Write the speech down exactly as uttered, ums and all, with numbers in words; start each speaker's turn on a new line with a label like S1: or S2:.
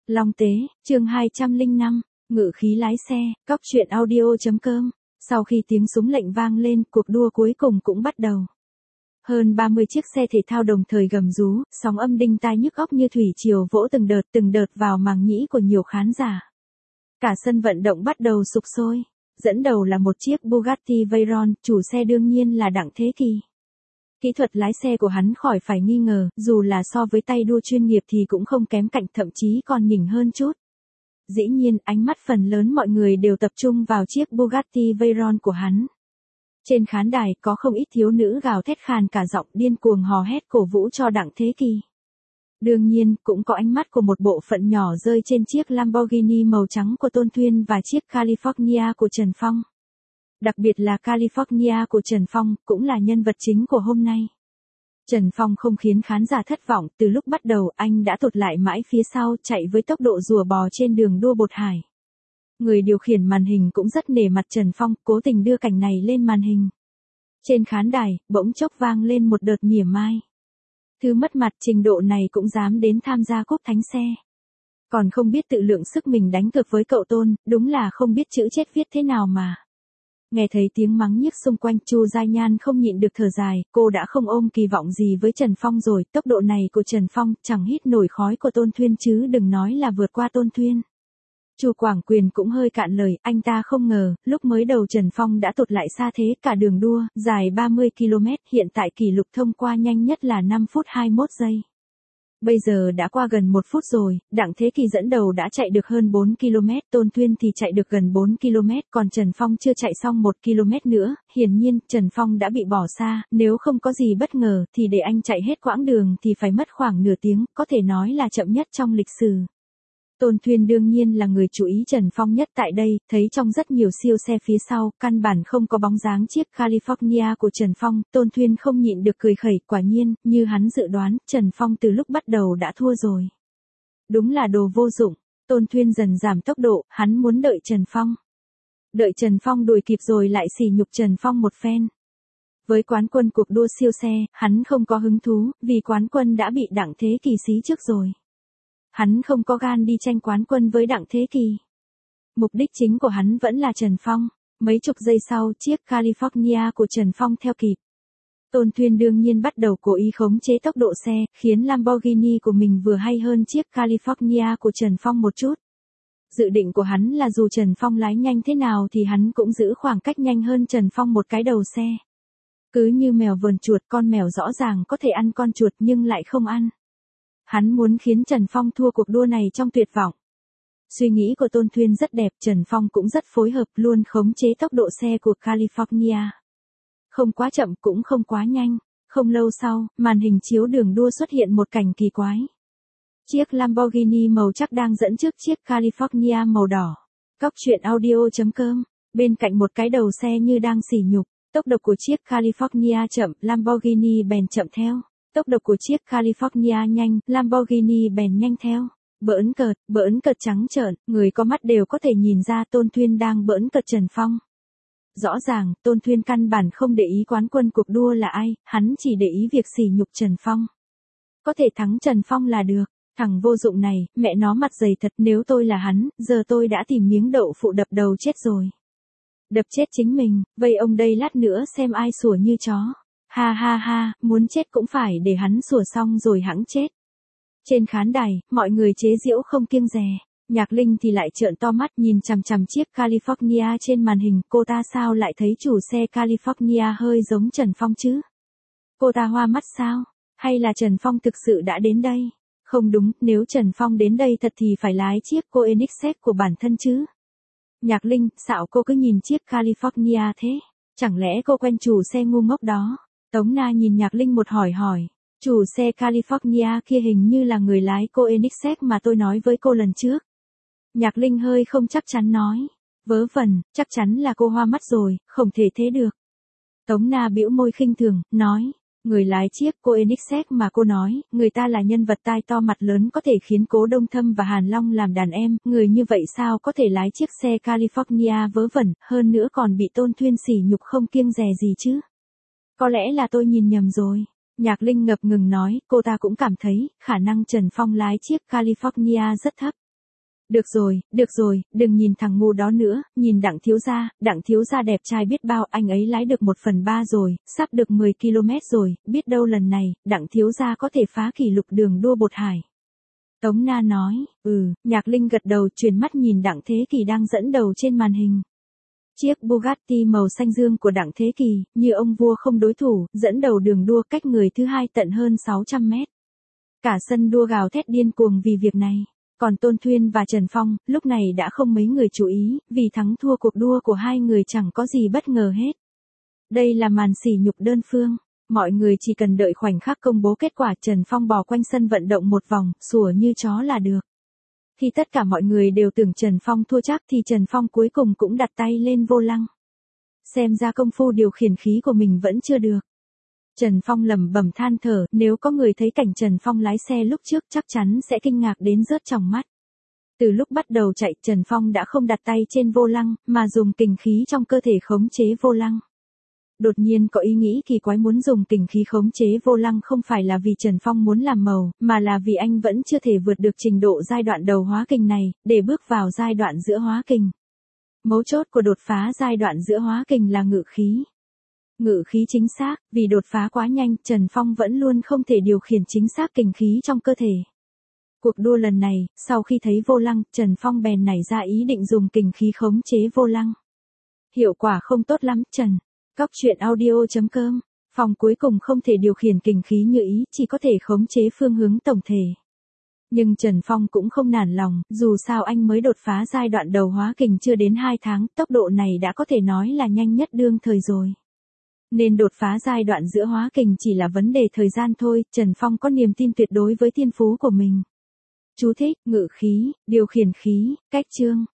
S1: Long Tế, chương hai trăm lẻ năm, ngự khí lái xe, cóc truyện audio.com. Sau khi tiếng súng lệnh vang lên, cuộc đua cuối cùng cũng bắt đầu. Hơn ba mươi chiếc xe thể thao đồng thời gầm rú, sóng âm đinh tai nhức óc như thủy triều vỗ từng đợt từng đợt vào màng nhĩ của nhiều khán giả. Cả sân vận động bắt đầu sục sôi. Dẫn đầu là một chiếc Bugatti Veyron, chủ xe đương nhiên là Đặng Thế Kỳ. Kỹ thuật lái xe của hắn khỏi phải nghi ngờ, dù là so với tay đua chuyên nghiệp thì cũng không kém cạnh, thậm chí còn nhỉnh hơn chút. Dĩ nhiên, ánh mắt phần lớn mọi người đều tập trung vào chiếc Bugatti Veyron của hắn. Trên khán đài có không ít thiếu nữ gào thét khàn cả giọng điên cuồng hò hét cổ vũ cho Đặng Thế Kỳ. Đương nhiên, cũng có ánh mắt của một bộ phận nhỏ rơi trên chiếc Lamborghini màu trắng của Tôn Thuyên và chiếc California của Trần Phong. Đặc biệt là California của Trần Phong, cũng là nhân vật chính của hôm nay. Trần Phong không khiến khán giả thất vọng, từ lúc bắt đầu anh đã tụt lại mãi phía sau, chạy với tốc độ rùa bò trên đường đua bột hải. Người điều khiển màn hình cũng rất nể mặt Trần Phong, cố tình đưa cảnh này lên màn hình. Trên khán đài, bỗng chốc vang lên một đợt mỉa mai. Thứ mất mặt trình độ này cũng dám đến tham gia cúp thánh xe. Còn không biết tự lượng sức mình đánh cược với cậu Tôn, đúng là không biết chữ chết viết thế nào mà. Nghe thấy tiếng mắng nhiếc xung quanh, Chu Giai Nhan không nhịn được thở dài, cô đã không ôm kỳ vọng gì với Trần Phong rồi, tốc độ này của Trần Phong chẳng hít nổi khói của Tôn Thuyên chứ đừng nói là vượt qua Tôn Thuyên. Chu Quảng Quyền cũng hơi cạn lời, anh ta không ngờ, lúc mới đầu Trần Phong đã tụt lại xa thế, cả đường đua, dài ba mươi ki lô mét, hiện tại kỷ lục thông qua nhanh nhất là năm phút hai mươi mốt giây. Bây giờ đã qua gần một phút rồi, Đặng Thế Kỳ dẫn đầu đã chạy được hơn bốn ki lô mét, Tôn Thuyên thì chạy được gần bốn ki lô mét, còn Trần Phong chưa chạy xong một ki lô mét nữa, hiển nhiên, Trần Phong đã bị bỏ xa, nếu không có gì bất ngờ, thì để anh chạy hết quãng đường thì phải mất khoảng nửa tiếng, có thể nói là chậm nhất trong lịch sử. Tôn Thuyên đương nhiên là người chú ý Trần Phong nhất tại đây, thấy trong rất nhiều siêu xe phía sau, căn bản không có bóng dáng chiếc California của Trần Phong, Tôn Thuyên không nhịn được cười khẩy, quả nhiên, như hắn dự đoán, Trần Phong từ lúc bắt đầu đã thua rồi. Đúng là đồ vô dụng, Tôn Thuyên dần giảm tốc độ, hắn muốn đợi Trần Phong. Đợi Trần Phong đuổi kịp rồi lại sỉ nhục Trần Phong một phen. Với quán quân cuộc đua siêu xe, hắn không có hứng thú, vì quán quân đã bị Đặng Thế Kỳ xí trước rồi. Hắn không có gan đi tranh quán quân với Đặng Thế Kỳ. Mục đích chính của hắn vẫn là Trần Phong. Mấy chục giây sau, chiếc California của Trần Phong theo kịp. Tôn Thuyên đương nhiên bắt đầu cố ý khống chế tốc độ xe, khiến Lamborghini của mình vừa hay hơn chiếc California của Trần Phong một chút. Dự định của hắn là dù Trần Phong lái nhanh thế nào thì hắn cũng giữ khoảng cách nhanh hơn Trần Phong một cái đầu xe. Cứ như mèo vờn chuột, con mèo rõ ràng có thể ăn con chuột nhưng lại không ăn. Hắn muốn khiến Trần Phong thua cuộc đua này trong tuyệt vọng. Suy nghĩ của Tôn Thuyên rất đẹp, Trần Phong cũng rất phối hợp, luôn khống chế tốc độ xe của California. Không quá chậm cũng không quá nhanh. Không lâu sau, màn hình chiếu đường đua xuất hiện một cảnh kỳ quái. Chiếc Lamborghini màu chắc đang dẫn trước chiếc California màu đỏ. Cóc truyện audio.com. Bên cạnh một cái đầu xe như đang sỉ nhục. Tốc độ của chiếc California chậm, Lamborghini bèn chậm theo. Tốc độ của chiếc California nhanh, Lamborghini bèn nhanh theo. Bỡn cợt, bỡn cợt trắng trợn, người có mắt đều có thể nhìn ra Tôn Thuyên đang bỡn cợt Trần Phong. Rõ ràng, Tôn Thuyên căn bản không để ý quán quân cuộc đua là ai, hắn chỉ để ý việc sỉ nhục Trần Phong. Có thể thắng Trần Phong là được, thằng vô dụng này, mẹ nó mặt dày thật, nếu tôi là hắn, giờ tôi đã tìm miếng đậu phụ đập đầu chết rồi. Đập chết chính mình, vây ông đây lát nữa xem ai sủa như chó. Ha ha ha, muốn chết cũng phải để hắn sủa xong rồi hẵng chết. Trên khán đài, mọi người chế giễu không kiêng dè. Nhạc Linh thì lại trợn to mắt nhìn chằm chằm chiếc California trên màn hình. Cô ta sao lại thấy chủ xe California hơi giống Trần Phong chứ? Cô ta hoa mắt sao? Hay là Trần Phong thực sự đã đến đây? Không đúng, nếu Trần Phong đến đây thật thì phải lái chiếc Koenigsegg của bản thân chứ. Nhạc Linh, xạo cô cứ nhìn chiếc California thế? Chẳng lẽ cô quen chủ xe ngu ngốc đó? Tống Na nhìn Nhạc Linh một hỏi hỏi, chủ xe California kia hình như là người lái Koenigsegg mà tôi nói với cô lần trước. Nhạc Linh hơi không chắc chắn nói, vớ vẩn, chắc chắn là cô hoa mắt rồi, không thể thế được. Tống Na bĩu môi khinh thường, nói, người lái chiếc Koenigsegg mà cô nói, người ta là nhân vật tai to mặt lớn có thể khiến Cố Đông Thâm và Hàn Long làm đàn em, người như vậy sao có thể lái chiếc xe California vớ vẩn, hơn nữa còn bị Tôn Thuyên sỉ nhục không kiêng dè gì chứ. Có lẽ là tôi nhìn nhầm rồi. Nhạc Linh ngập ngừng nói, cô ta cũng cảm thấy, khả năng Trần Phong lái chiếc California rất thấp. Được rồi, được rồi, đừng nhìn thằng ngu đó nữa, nhìn Đặng thiếu gia, Đặng thiếu gia đẹp trai biết bao, anh ấy lái được một phần ba rồi, sắp được mười ki lô mét rồi, biết đâu lần này, Đặng thiếu gia có thể phá kỷ lục đường đua bột hải. Tống Na nói, ừ, Nhạc Linh gật đầu chuyển mắt nhìn Đặng Thế Kỳ đang dẫn đầu trên màn hình. Chiếc Bugatti màu xanh dương của Đặng Thế Kỳ, như ông vua không đối thủ, dẫn đầu đường đua cách người thứ hai tận hơn sáu trăm mét. Cả sân đua gào thét điên cuồng vì việc này. Còn Tôn Thuyên và Trần Phong, lúc này đã không mấy người chú ý, vì thắng thua cuộc đua của hai người chẳng có gì bất ngờ hết. Đây là màn sỉ nhục đơn phương. Mọi người chỉ cần đợi khoảnh khắc công bố kết quả, Trần Phong bò quanh sân vận động một vòng, sủa như chó là được. Khi tất cả mọi người đều tưởng Trần Phong thua chắc thì Trần Phong cuối cùng cũng đặt tay lên vô lăng. Xem ra công phu điều khiển khí của mình vẫn chưa được. Trần Phong lẩm bẩm than thở, nếu có người thấy cảnh Trần Phong lái xe lúc trước chắc chắn sẽ kinh ngạc đến rớt tròng mắt. Từ lúc bắt đầu chạy, Trần Phong đã không đặt tay trên vô lăng, mà dùng kình khí trong cơ thể khống chế vô lăng. Đột nhiên có ý nghĩ kỳ quái muốn dùng kình khí khống chế vô lăng không phải là vì Trần Phong muốn làm màu, mà là vì anh vẫn chưa thể vượt được trình độ giai đoạn đầu hóa kình này, để bước vào giai đoạn giữa hóa kình. Mấu chốt của đột phá giai đoạn giữa hóa kình là ngự khí. Ngự khí chính xác, vì đột phá quá nhanh, Trần Phong vẫn luôn không thể điều khiển chính xác kình khí trong cơ thể. Cuộc đua lần này, sau khi thấy vô lăng, Trần Phong bèn nảy ra ý định dùng kình khí khống chế vô lăng. Hiệu quả không tốt lắm, Trần. Cóc truyện audio chấm com. Phong cuối cùng không thể điều khiển kình khí như ý, chỉ có thể khống chế phương hướng tổng thể. Nhưng Trần Phong cũng không nản lòng, dù sao anh mới đột phá giai đoạn đầu hóa kình chưa đến hai tháng, tốc độ này đã có thể nói là nhanh nhất đương thời rồi. Nên đột phá giai đoạn giữa hóa kình chỉ là vấn đề thời gian thôi, Trần Phong có niềm tin tuyệt đối với thiên phú của mình. Chú thích, ngự khí, điều khiển khí, cách chương.